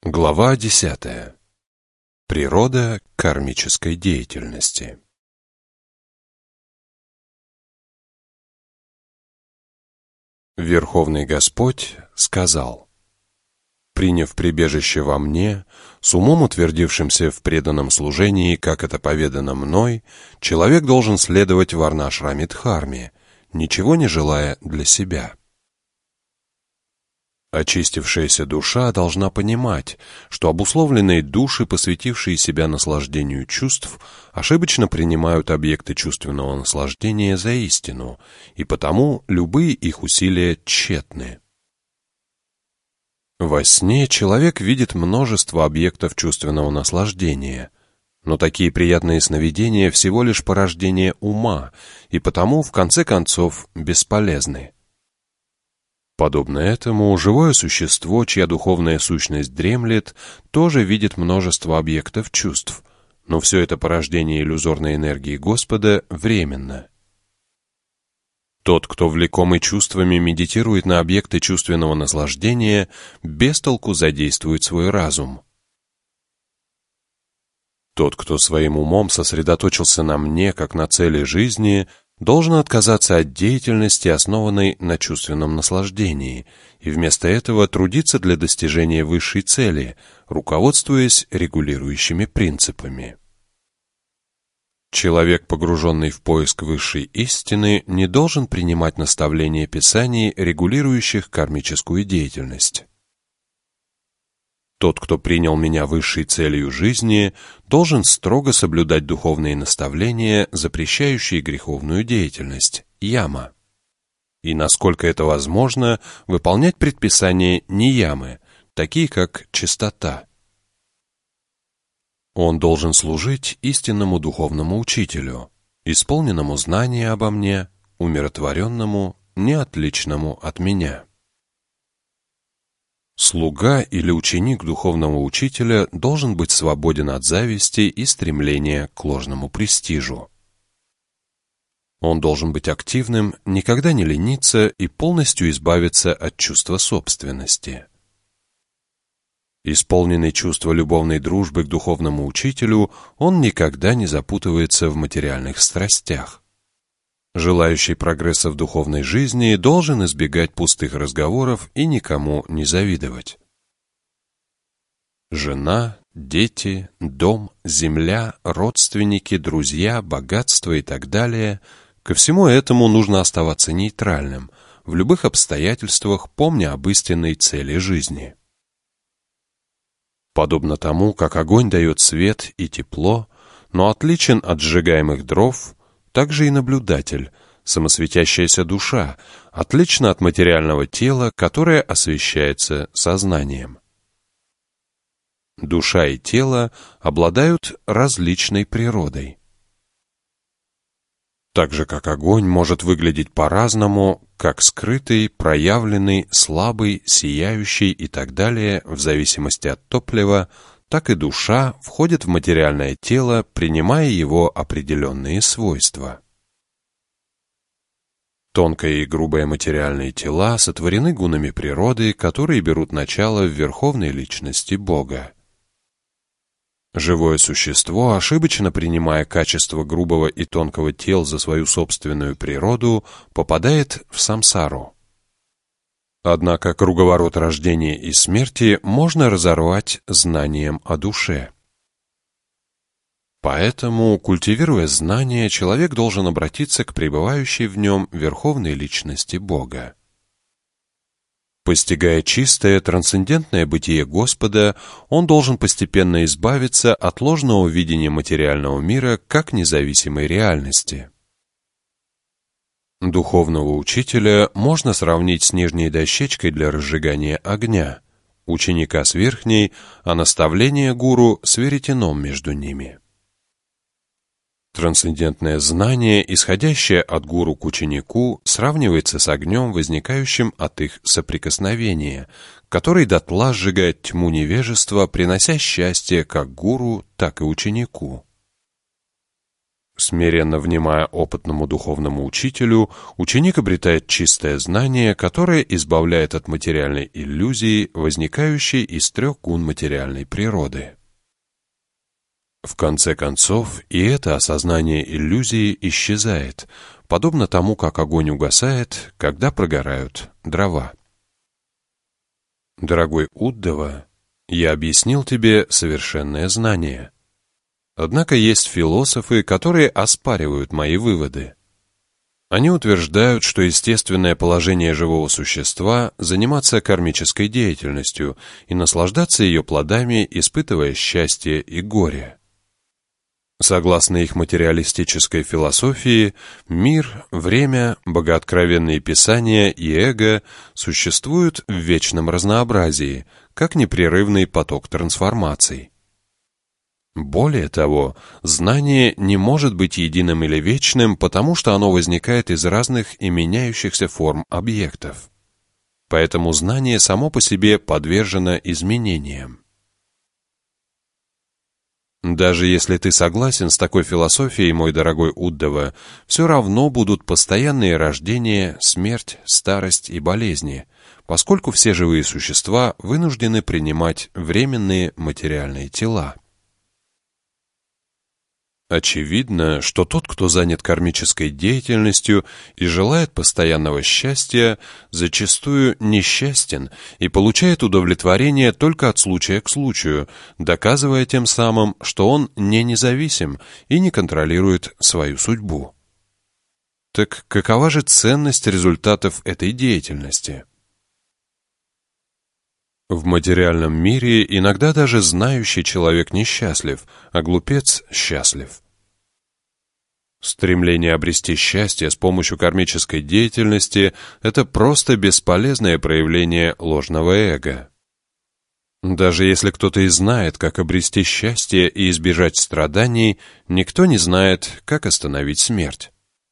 Глава 10. Природа кармической деятельности. Верховный Господь сказал: «Приняв прибежище во мне, с умом утвердившимся в преданном служении, как это поведано мной, человек должен следовать варнашрами-дхарме, ничего не желая для себя». Очистившаяся душа должна понимать, что обусловленные души, посвятившие себя наслаждению чувств, ошибочно принимают объекты чувственного наслаждения за истину, и потому любые их усилия тщетны. Во сне человек видит множество объектов чувственного наслаждения, но такие приятные сновидения всего лишь порождение ума, и потому, в конце концов, бесполезны. Подобно этому, живое существо, чья духовная сущность дремлет, тоже видит множество объектов чувств, но все это порождение иллюзорной энергии Господа временно. Тот, кто влекомый чувствами медитирует на объекты чувственного наслаждения, без толку задействует свой разум. Тот, кто своим умом сосредоточился на мне, как на цели жизни, должен отказаться от деятельности, основанной на чувственном наслаждении, и вместо этого трудиться для достижения высшей цели, руководствуясь регулирующими принципами. Человек, погруженный в поиск высшей истины, не должен принимать наставления Писаний, регулирующих кармическую деятельность. Тот, кто принял меня высшей целью жизни, должен строго соблюдать духовные наставления, запрещающие греховную деятельность, яма. И, насколько это возможно, выполнять предписания ниямы, такие как чистота. Он должен служить истинному духовному учителю, исполненному знания обо мне, умиротворенному, неотличному от меня. Слуга или ученик духовного учителя должен быть свободен от зависти и стремления к ложному престижу. Он должен быть активным, никогда не лениться и полностью избавиться от чувства собственности. Исполненный чувства любовной дружбы к духовному учителю, он никогда не запутывается в материальных страстях. Желающий прогресса в духовной жизни должен избегать пустых разговоров и никому не завидовать. Жена, дети, дом, земля, родственники, друзья, богатство и так далее – ко всему этому нужно оставаться нейтральным, в любых обстоятельствах помня об истинной цели жизни. Подобно тому, как огонь дает свет и тепло, но отличен от сжигаемых дров, также и наблюдатель, самосветящаяся душа, отлична от материального тела, которое освещается сознанием. Душа и тело обладают различной природой. Так же, как огонь может выглядеть по-разному, как скрытый, проявленный, слабый, сияющий и так далее, в зависимости от топлива, так и душа входит в материальное тело, принимая его определенные свойства. Тонкое и грубое материальные тела сотворены гунами природы, которые берут начало в верховной личности Бога. Живое существо, ошибочно принимая качество грубого и тонкого тел за свою собственную природу, попадает в самсару. Однако круговорот рождения и смерти можно разорвать знанием о душе. Поэтому, культивируя знание, человек должен обратиться к пребывающей в нем верховной личности Бога. Постигая чистое, трансцендентное бытие Господа, он должен постепенно избавиться от ложного видения материального мира как независимой реальности. Духовного учителя можно сравнить с нижней дощечкой для разжигания огня, ученика с верхней, а наставление гуру с веретеном между ними. Трансцендентное знание, исходящее от гуру к ученику, сравнивается с огнем, возникающим от их соприкосновения, который дотла сжигает тьму невежества, принося счастье как гуру, так и ученику. Смиренно внимая опытному духовному учителю, ученик обретает чистое знание, которое избавляет от материальной иллюзии, возникающей из трех гун материальной природы. В конце концов, и это осознание иллюзии исчезает, подобно тому, как огонь угасает, когда прогорают дрова. Дорогой Уддава, я объяснил тебе совершенное знание. Однако есть философы, которые оспаривают мои выводы. Они утверждают, что естественное положение живого существа – заниматься кармической деятельностью и наслаждаться ее плодами, испытывая счастье и горе. Согласно их материалистической философии, мир, время, богооткровенные писания и эго существуют в вечном разнообразии, как непрерывный поток трансформаций. Более того, знание не может быть единым или вечным, потому что оно возникает из разных и меняющихся форм объектов. Поэтому знание само по себе подвержено изменениям. Даже если ты согласен с такой философией, мой дорогой Уддава, все равно будут постоянные рождения, смерть, старость и болезни, поскольку все живые существа вынуждены принимать временные материальные тела. Очевидно, что тот, кто занят кармической деятельностью и желает постоянного счастья, зачастую несчастен и получает удовлетворение только от случая к случаю, доказывая тем самым, что он не независим и не контролирует свою судьбу. Так какова же ценность результатов этой деятельности? В материальном мире иногда даже знающий человек несчастлив, а глупец счастлив. Стремление обрести счастье с помощью кармической деятельности – это просто бесполезное проявление ложного эго. Даже если кто-то и знает, как обрести счастье и избежать страданий, никто не знает, как остановить смерть.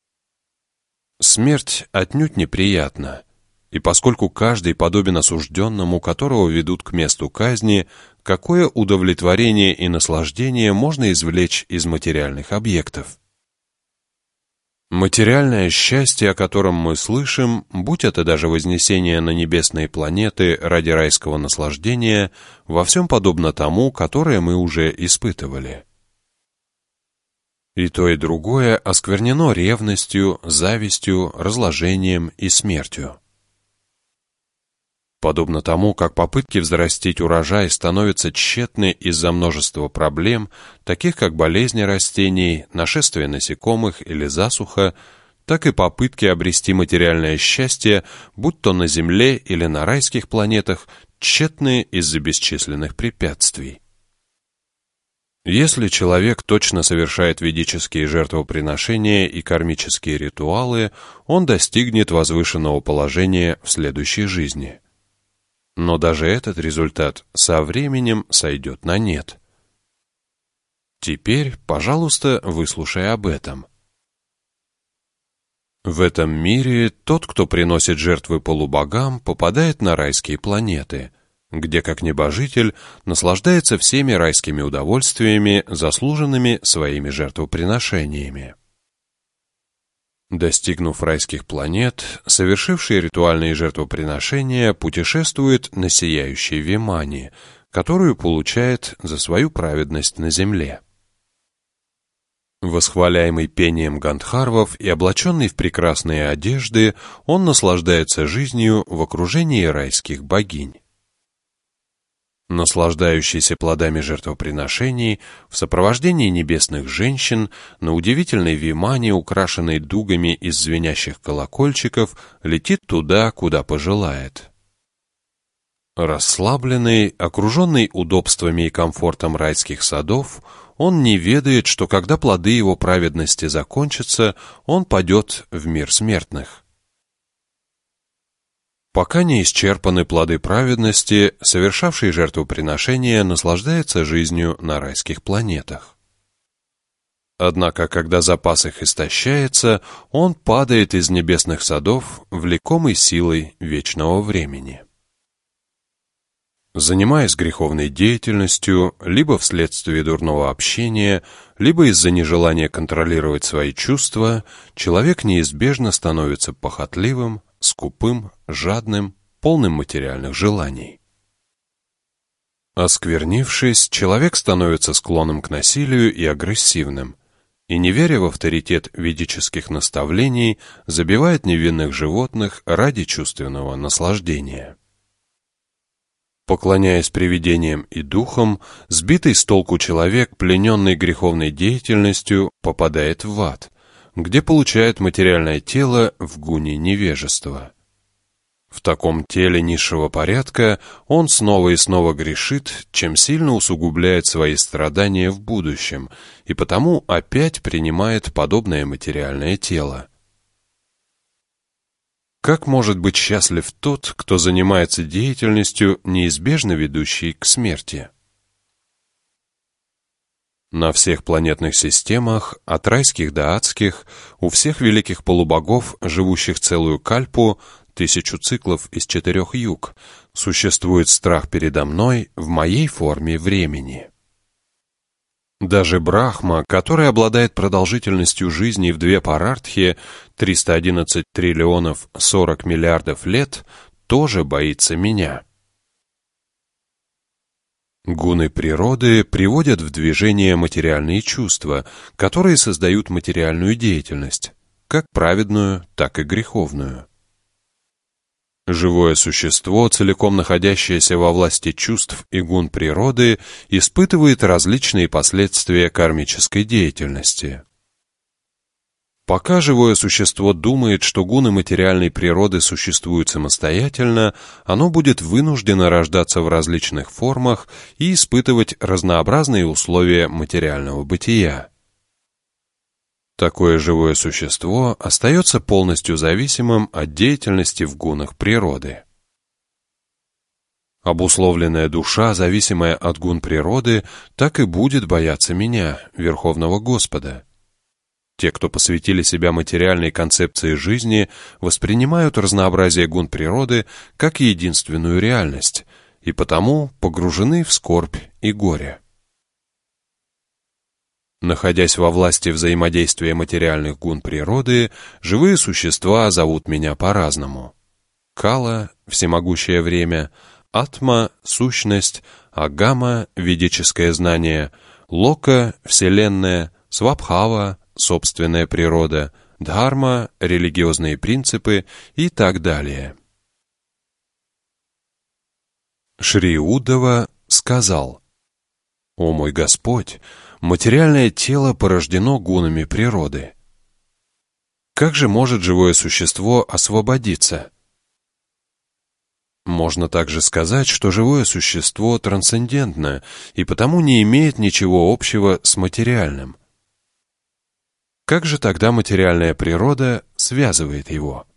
Смерть отнюдь неприятна. И поскольку каждый подобен осужденному, которого ведут к месту казни, какое удовлетворение и наслаждение можно извлечь из материальных объектов? Материальное счастье, о котором мы слышим, будь это даже вознесение на небесные планеты ради райского наслаждения, во всем подобно тому, которое мы уже испытывали. И то, и другое осквернено ревностью, завистью, разложением и смертью. Подобно тому, как попытки взрастить урожай становятся тщетны из-за множества проблем, таких как болезни растений, нашествие насекомых или засуха, так и попытки обрести материальное счастье, будь то на Земле или на райских планетах, тщетны из-за бесчисленных препятствий. Если человек точно совершает ведические жертвоприношения и кармические ритуалы, он достигнет возвышенного положения в следующей жизни. Но даже этот результат со временем сойдет на нет. Теперь, пожалуйста, выслушай об этом. В этом мире тот, кто приносит жертвы полубогам, попадает на райские планеты, где, как небожитель, наслаждается всеми райскими удовольствиями, заслуженными своими жертвоприношениями. Достигнув райских планет, совершивший ритуальные жертвоприношения путешествует на сияющей Вимане, которую получает за свою праведность на земле. Восхваляемый пением гандхарвов и облаченный в прекрасные одежды, он наслаждается жизнью в окружении райских богинь. Наслаждающийся плодами жертвоприношений, в сопровождении небесных женщин, на удивительной вимане, украшенной дугами из звенящих колокольчиков, летит туда, куда пожелает. Расслабленный, окруженный удобствами и комфортом райских садов, он не ведает, что когда плоды его праведности закончатся, он падет в мир смертных. Пока не исчерпаны плоды праведности, совершавший жертвоприношения наслаждается жизнью на райских планетах. Однако, когда запас их истощается, он падает из небесных садов, влекомый силой вечного времени. Занимаясь греховной деятельностью, либо вследствие дурного общения, либо из-за нежелания контролировать свои чувства, человек неизбежно становится похотливым, скупым, жадным, полным материальных желаний. Осквернившись, человек становится склонным к насилию и агрессивным, и, не веря в авторитет ведических наставлений, забивает невинных животных ради чувственного наслаждения. Поклоняясь привидениям и духам, сбитый с толку человек, плененный греховной деятельностью, попадает в ад, где получает материальное тело в гуне невежества. В таком теле низшего порядка он снова и снова грешит, чем сильно усугубляет свои страдания в будущем, и потому опять принимает подобное материальное тело. Как может быть счастлив тот, кто занимается деятельностью, неизбежно ведущей к смерти? На всех планетных системах, от райских до адских, у всех великих полубогов, живущих целую кальпу, 1000 циклов из 4 юг, существует страх передо мной в моей форме времени. Даже Брахма, который обладает продолжительностью жизни в 2 парартхи, 311 триллионов 40 миллиардов лет, тоже боится меня. Гуны природы приводят в движение материальные чувства, которые создают материальную деятельность, как праведную, так и греховную. Живое существо, целиком находящееся во власти чувств и гун природы, испытывает различные последствия кармической деятельности. Пока живое существо думает, что гуны материальной природы существуют самостоятельно, оно будет вынуждено рождаться в различных формах и испытывать разнообразные условия материального бытия. Такое живое существо остается полностью зависимым от деятельности в гунах природы. Обусловленная душа, зависимая от гун природы, так и будет бояться меня, Верховного Господа. Те, кто посвятили себя материальной концепции жизни, воспринимают разнообразие гун природы как единственную реальность, и потому погружены в скорбь и горе. Находясь во власти взаимодействия материальных гун природы, живые существа зовут меня по-разному. Кала — всемогущее время, Атма — сущность, Агама — ведическое знание, Лока — вселенная, Свабхава — собственная природа, Дхарма — религиозные принципы и так далее. Шри Уддава сказал: «О мой Господь, материальное тело порождено гунами природы. Как же может живое существо освободиться?» Можно также сказать, что живое существо трансцендентно и потому не имеет ничего общего с материальным. Как же тогда материальная природа связывает его?